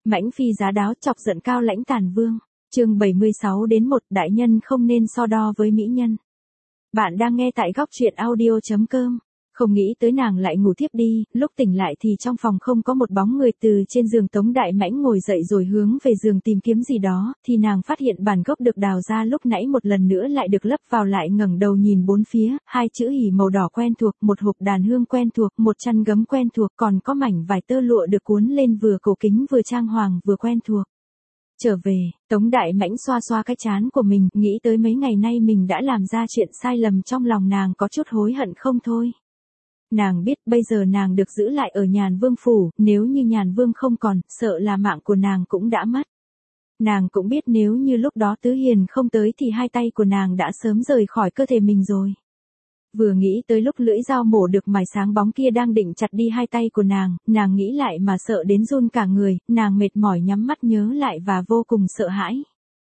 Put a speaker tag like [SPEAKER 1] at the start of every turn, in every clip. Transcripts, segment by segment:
[SPEAKER 1] Mãnh phi giá đáo chọc giận Cao Lãnh Tàn Vương. Chương 76 đến 1, đại nhân không nên so đo với mỹ nhân. Bạn đang nghe tại góc truyện audio.com. Không nghĩ tới nàng lại ngủ thiếp đi, lúc tỉnh lại thì trong phòng không có một bóng người. Từ trên giường Tống Đại Mãnh ngồi dậy rồi hướng về giường tìm kiếm gì đó, thì nàng phát hiện bản gốc được đào ra lúc nãy một lần nữa lại được lấp vào, lại ngẩng đầu nhìn bốn phía, hai chữ hỉ màu đỏ quen thuộc, một hộp đàn hương quen thuộc, một chăn gấm quen thuộc, còn có mảnh vải tơ lụa được cuốn lên vừa cổ kính vừa trang hoàng vừa quen thuộc. Trở về, Tống Đại Mãnh xoa xoa cái trán của mình, nghĩ tới mấy ngày nay mình đã làm ra chuyện sai lầm, trong lòng nàng có chút hối hận không thôi. Nàng biết bây giờ nàng được giữ lại ở Nhàn Vương phủ, nếu như Nhàn Vương không còn, sợ là mạng của nàng cũng đã mất. Nàng cũng biết nếu như lúc đó Tứ Hiền không tới thì hai tay của nàng đã sớm rời khỏi cơ thể mình rồi. Vừa nghĩ tới lúc lưỡi dao mổ được mài sáng bóng kia đang định chặt đi hai tay của nàng nghĩ lại mà sợ đến run cả người, nàng mệt mỏi nhắm mắt nhớ lại và vô cùng sợ hãi.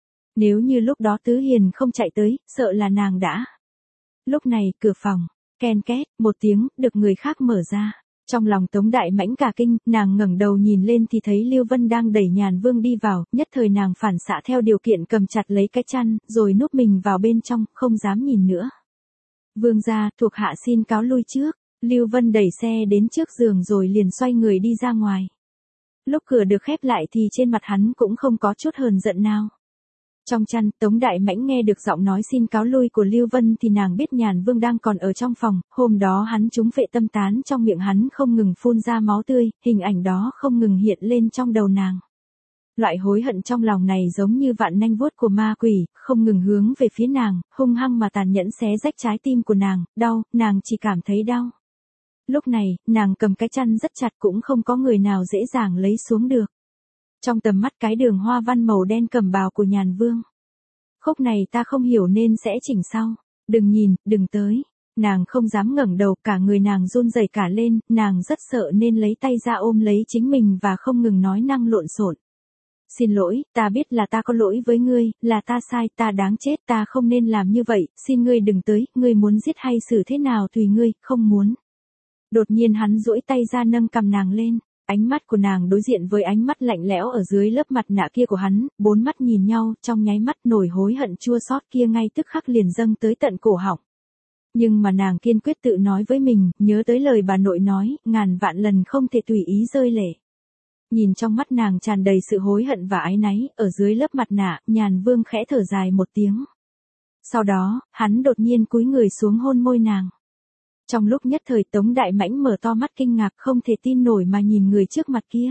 [SPEAKER 1] Nếu như lúc đó Tứ Hiền không chạy tới, sợ là nàng đã. Lúc này, cửa phòng, ken két, một tiếng, được người khác mở ra. Trong lòng Tống Đại Mãnh cả kinh, nàng ngẩng đầu nhìn lên thì thấy Lưu Vân đang đẩy Nhàn Vương đi vào, nhất thời nàng phản xạ theo điều kiện cầm chặt lấy cái chăn, rồi núp mình vào bên trong, không dám nhìn nữa. Vương gia, thuộc hạ xin cáo lui trước. Lưu Vân đẩy xe đến trước giường rồi liền xoay người đi ra ngoài. Lúc cửa được khép lại thì trên mặt hắn cũng không có chút hờn giận nào. Trong chăn, Tống Đại Mãnh nghe được giọng nói xin cáo lui của Lưu Vân thì nàng biết Nhàn Vương đang còn ở trong phòng, hôm đó hắn trúng phệ tâm tán, trong miệng hắn không ngừng phun ra máu tươi, hình ảnh đó không ngừng hiện lên trong đầu nàng. Loại hối hận trong lòng này giống như vạn nanh vuốt của ma quỷ, không ngừng hướng về phía nàng, hung hăng mà tàn nhẫn xé rách trái tim của nàng, đau, nàng chỉ cảm thấy đau. Lúc này, nàng cầm cái chăn rất chặt, cũng không có người nào dễ dàng lấy xuống được. Trong tầm mắt cái đường hoa văn màu đen cẩm bào của Nhàn Vương. Khúc này ta không hiểu nên sẽ chỉnh sau. Đừng nhìn, đừng tới. Nàng không dám ngẩng đầu, cả người nàng run rẩy cả lên, nàng rất sợ nên lấy tay ra ôm lấy chính mình và không ngừng nói năng lộn xộn. Xin lỗi, ta biết là ta có lỗi với ngươi, là ta sai, ta đáng chết, ta không nên làm như vậy, xin ngươi đừng tới, ngươi muốn giết hay xử thế nào tùy ngươi, không muốn. Đột nhiên hắn duỗi tay ra nâng cằm nàng lên, ánh mắt của nàng đối diện với ánh mắt lạnh lẽo ở dưới lớp mặt nạ kia của hắn, bốn mắt nhìn nhau, trong nháy mắt nổi hối hận chua xót kia ngay tức khắc liền dâng tới tận cổ họng. Nhưng mà nàng kiên quyết tự nói với mình, nhớ tới lời bà nội nói, ngàn vạn lần không thể tùy ý rơi lệ. Nhìn trong mắt nàng tràn đầy sự hối hận và áy náy, ở dưới lớp mặt nạ, Nhàn Vương khẽ thở dài một tiếng. Sau đó, hắn đột nhiên cúi người xuống hôn môi nàng. Trong lúc nhất thời Tống Đại Mãnh mở to mắt kinh ngạc không thể tin nổi mà nhìn người trước mặt kia.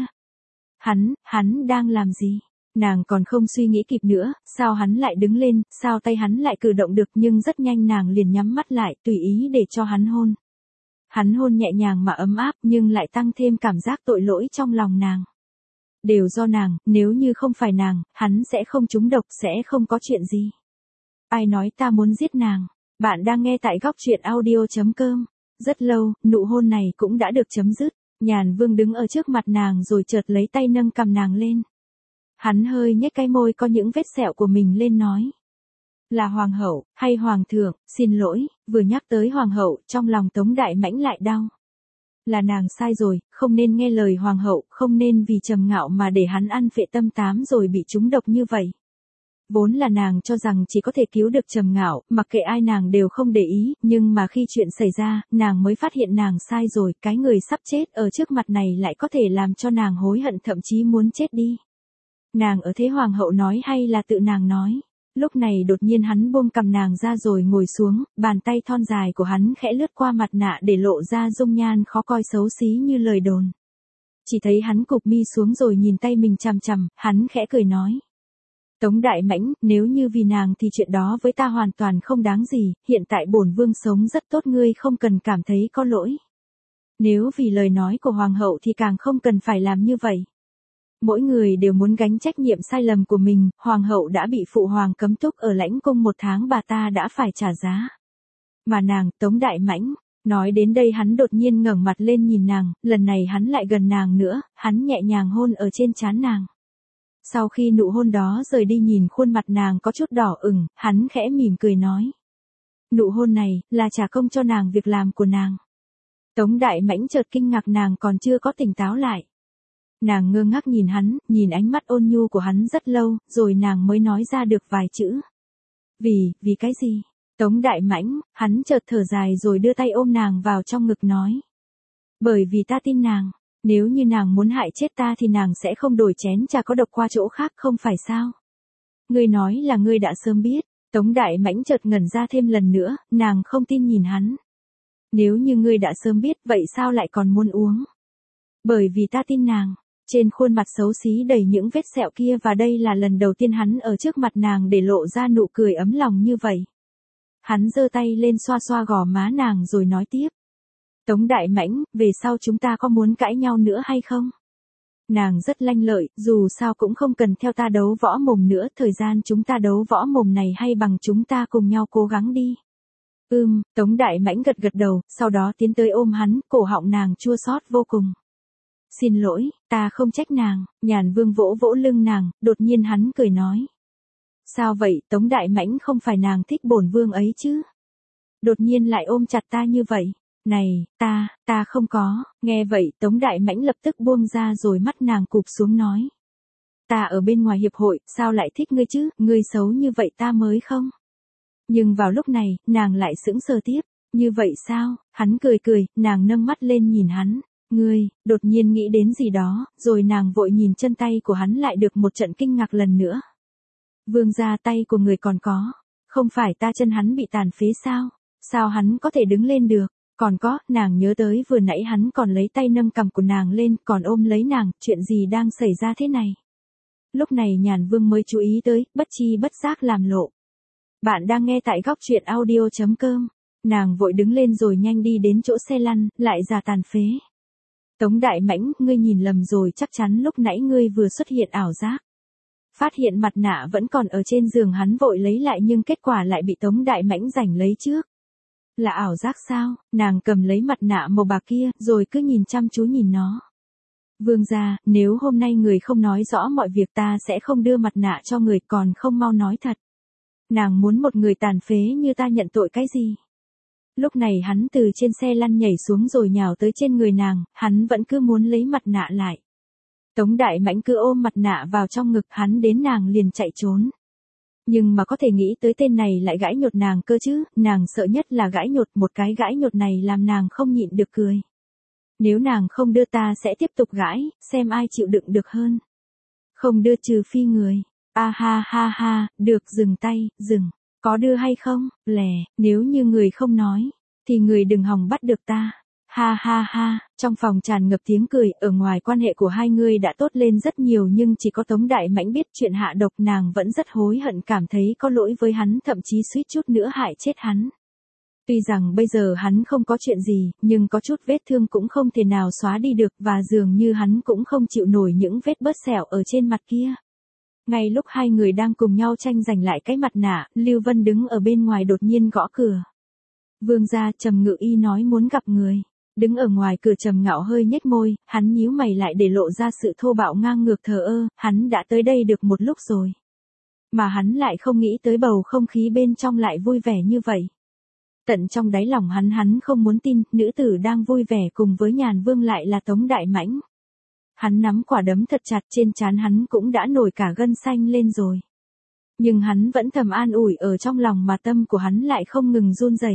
[SPEAKER 1] Hắn đang làm gì? Nàng còn không suy nghĩ kịp nữa, sao hắn lại đứng lên, sao tay hắn lại cử động được, nhưng rất nhanh nàng liền nhắm mắt lại, tùy ý để cho hắn hôn. Hắn hôn nhẹ nhàng mà ấm áp nhưng lại tăng thêm cảm giác tội lỗi trong lòng nàng. Đều do nàng, nếu như không phải nàng, hắn sẽ không trúng độc, sẽ không có chuyện gì. Ai nói ta muốn giết nàng? Bạn đang nghe tại góc truyện audio.com. Rất lâu, nụ hôn này cũng đã được chấm dứt. Nhàn Vương đứng ở trước mặt nàng rồi chợt lấy tay nâng cằm nàng lên. Hắn hơi nhếch cái môi có những vết sẹo của mình lên nói. Là hoàng hậu, hay hoàng thượng, xin lỗi, vừa nhắc tới hoàng hậu, trong lòng Tống Đại Mãnh lại đau. Là nàng sai rồi, không nên nghe lời hoàng hậu, không nên vì trầm ngạo mà để hắn ăn phệ tâm tám rồi bị trúng độc như vậy. Vốn là nàng cho rằng chỉ có thể cứu được Trầm Ngạo, mặc kệ ai nàng đều không để ý, nhưng mà khi chuyện xảy ra, nàng mới phát hiện nàng sai rồi, cái người sắp chết ở trước mặt này lại có thể làm cho nàng hối hận thậm chí muốn chết đi. Nàng ở thế hoàng hậu nói hay là tự nàng nói? Lúc này đột nhiên hắn buông cằm nàng ra rồi ngồi xuống, bàn tay thon dài của hắn khẽ lướt qua mặt nạ để lộ ra dung nhan khó coi xấu xí như lời đồn. Chỉ thấy hắn cụp mi xuống rồi nhìn tay mình chằm chằm, hắn khẽ cười nói. Tống Đại Mãnh, nếu như vì nàng thì chuyện đó với ta hoàn toàn không đáng gì, hiện tại bổn vương sống rất tốt, ngươi không cần cảm thấy có lỗi. Nếu vì lời nói của hoàng hậu thì càng không cần phải làm như vậy. Mỗi người đều muốn gánh trách nhiệm sai lầm của mình, hoàng hậu đã bị phụ hoàng cấm túc ở lãnh cung 1 tháng, bà ta đã phải trả giá. Mà nàng, Tống Đại Mãnh, nói đến đây hắn đột nhiên ngẩng mặt lên nhìn nàng, lần này hắn lại gần nàng nữa, hắn nhẹ nhàng hôn ở trên trán nàng. Sau khi nụ hôn đó rời đi nhìn khuôn mặt nàng có chút đỏ ửng, hắn khẽ mỉm cười nói. Nụ hôn này, là trả công cho nàng việc làm của nàng. Tống Đại Mãnh chợt kinh ngạc, nàng còn chưa có tỉnh táo lại. Nàng ngơ ngác nhìn hắn, nhìn ánh mắt ôn nhu của hắn rất lâu, rồi nàng mới nói ra được vài chữ. Vì cái gì? Tống Đại Mãnh, hắn chợt thở dài rồi đưa tay ôm nàng vào trong ngực nói. Bởi vì ta tin nàng, nếu như nàng muốn hại chết ta thì nàng sẽ không đổi chén trà có độc qua chỗ khác không phải sao? Ngươi nói là ngươi đã sớm biết. Tống Đại Mãnh chợt ngẩn ra thêm lần nữa, nàng không tin nhìn hắn. Nếu như ngươi đã sớm biết, vậy sao lại còn muốn uống? Bởi vì ta tin nàng. Trên khuôn mặt xấu xí đầy những vết sẹo kia, và đây là lần đầu tiên hắn ở trước mặt nàng để lộ ra nụ cười ấm lòng như vậy. Hắn giơ tay lên xoa xoa gò má nàng rồi nói tiếp. Tống Đại Mãnh, về sau chúng ta có muốn cãi nhau nữa hay không? Nàng rất lanh lợi, dù sao cũng không cần theo ta đấu võ mồm nữa, thời gian chúng ta đấu võ mồm này hay bằng chúng ta cùng nhau cố gắng đi. Tống Đại Mãnh gật gật đầu, sau đó tiến tới ôm hắn, cổ họng nàng chua xót vô cùng. Xin lỗi, ta không trách nàng. Nhàn Vương vỗ vỗ lưng nàng, đột nhiên hắn cười nói. Sao vậy, Tống Đại Mãnh, không phải nàng thích bổn vương ấy chứ? Đột nhiên lại ôm chặt ta như vậy. Này, ta không có. Nghe vậy, Tống Đại Mãnh lập tức buông ra rồi mắt nàng cụp xuống nói. Ta ở bên ngoài hiệp hội, sao lại thích ngươi chứ, ngươi xấu như vậy ta mới không? Nhưng vào lúc này, nàng lại sững sờ tiếp. Như vậy sao? Hắn cười cười, nàng nâng mắt lên nhìn hắn. Ngươi, đột nhiên nghĩ đến gì đó, rồi nàng vội nhìn chân tay của hắn lại được một trận kinh ngạc lần nữa. Vương gia, tay của người còn có. Không phải ta chân hắn bị tàn phế sao? Sao hắn có thể đứng lên được? Còn có, nàng nhớ tới vừa nãy hắn còn lấy tay nâng cằm của nàng lên, còn ôm lấy nàng, chuyện gì đang xảy ra thế này? Lúc này Nhàn Vương mới chú ý tới, bất chi bất giác làm lộ. Bạn đang nghe tại góc truyện audio.com. Nàng vội đứng lên rồi nhanh đi đến chỗ xe lăn, lại giả tàn phế. Tống Đại Mãnh, ngươi nhìn lầm rồi, chắc chắn lúc nãy ngươi vừa xuất hiện ảo giác. Phát hiện mặt nạ vẫn còn ở trên giường, hắn vội lấy lại nhưng kết quả lại bị Tống Đại Mãnh giành lấy trước. Là ảo giác sao? Nàng cầm lấy mặt nạ màu bạc kia, rồi cứ nhìn chăm chú nhìn nó. Vương gia, nếu hôm nay người không nói rõ mọi việc ta sẽ không đưa mặt nạ cho người, còn không mau nói thật. Nàng muốn một người tàn phế như ta nhận tội cái gì? Lúc này hắn từ trên xe lăn nhảy xuống rồi nhào tới trên người nàng, hắn vẫn cứ muốn lấy mặt nạ lại. Tống Đại Mãnh cứ ôm mặt nạ vào trong ngực, hắn đến nàng liền chạy trốn. Nhưng mà có thể nghĩ tới tên này lại gãi nhột nàng cơ chứ, nàng sợ nhất là gãi nhột, một cái gãi nhột này làm nàng không nhịn được cười. Nếu nàng không đưa ta sẽ tiếp tục gãi, xem ai chịu đựng được hơn. Không đưa trừ phi người. A ha ha ha, được, dừng tay, dừng. Có đưa hay không? Lè, nếu như người không nói, thì người đừng hòng bắt được ta. Ha ha ha, trong phòng tràn ngập tiếng cười, ở ngoài quan hệ của hai người đã tốt lên rất nhiều nhưng chỉ có Tống Đại Mãnh biết chuyện hạ độc, nàng vẫn rất hối hận, cảm thấy có lỗi với hắn, thậm chí suýt chút nữa hại chết hắn. Tuy rằng bây giờ hắn không có chuyện gì, nhưng có chút vết thương cũng không thể nào xóa đi được, và dường như hắn cũng không chịu nổi những vết bớt sẹo ở trên mặt kia. Ngay lúc hai người đang cùng nhau tranh giành lại cái mặt nạ, Lưu Vân đứng ở bên ngoài đột nhiên gõ cửa. Vương gia, Trầm Ngự Y nói muốn gặp người. Đứng ở ngoài cửa Trầm Ngạo hơi nhếch môi, hắn nhíu mày lại để lộ ra sự thô bạo ngang ngược thờ ơ, hắn đã tới đây được một lúc rồi. Mà hắn lại không nghĩ tới bầu không khí bên trong lại vui vẻ như vậy. Tận trong đáy lòng hắn không muốn tin, nữ tử đang vui vẻ cùng với Nhàn Vương lại là Tống Đại Mãnh. Hắn nắm quả đấm thật chặt, trên trán hắn cũng đã nổi cả gân xanh lên rồi. Nhưng hắn vẫn thầm an ủi ở trong lòng, mà tâm của hắn lại không ngừng run rẩy.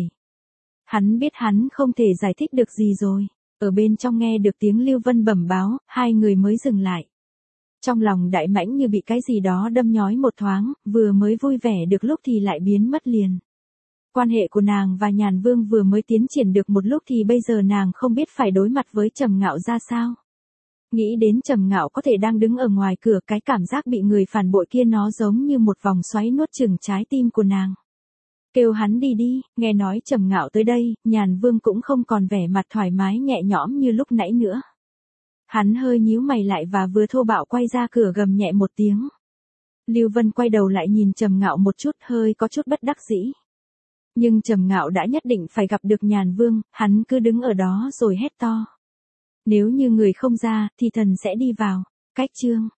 [SPEAKER 1] Hắn biết hắn không thể giải thích được gì rồi. Ở bên trong nghe được tiếng Lưu Vân bẩm báo, hai người mới dừng lại. Trong lòng Đại Mãnh như bị cái gì đó đâm nhói một thoáng, vừa mới vui vẻ được lúc thì lại biến mất liền. Quan hệ của nàng và Nhàn Vương vừa mới tiến triển được một lúc thì bây giờ nàng không biết phải đối mặt với Trầm Ngạo ra sao. Nghĩ đến Trầm Ngạo có thể đang đứng ở ngoài cửa, cái cảm giác bị người phản bội kia nó giống như một vòng xoáy nuốt chửng trái tim của nàng. Kêu hắn đi đi, nghe nói Trầm Ngạo tới đây, Nhàn Vương cũng không còn vẻ mặt thoải mái nhẹ nhõm như lúc nãy nữa. Hắn hơi nhíu mày lại và vừa thô bạo quay ra cửa gầm nhẹ một tiếng. Lưu Vân quay đầu lại nhìn Trầm Ngạo một chút, hơi có chút bất đắc dĩ. Nhưng Trầm Ngạo đã nhất định phải gặp được Nhàn Vương, hắn cứ đứng ở đó rồi hét to. Nếu như người không ra, thì thần sẽ đi vào. Cách chương.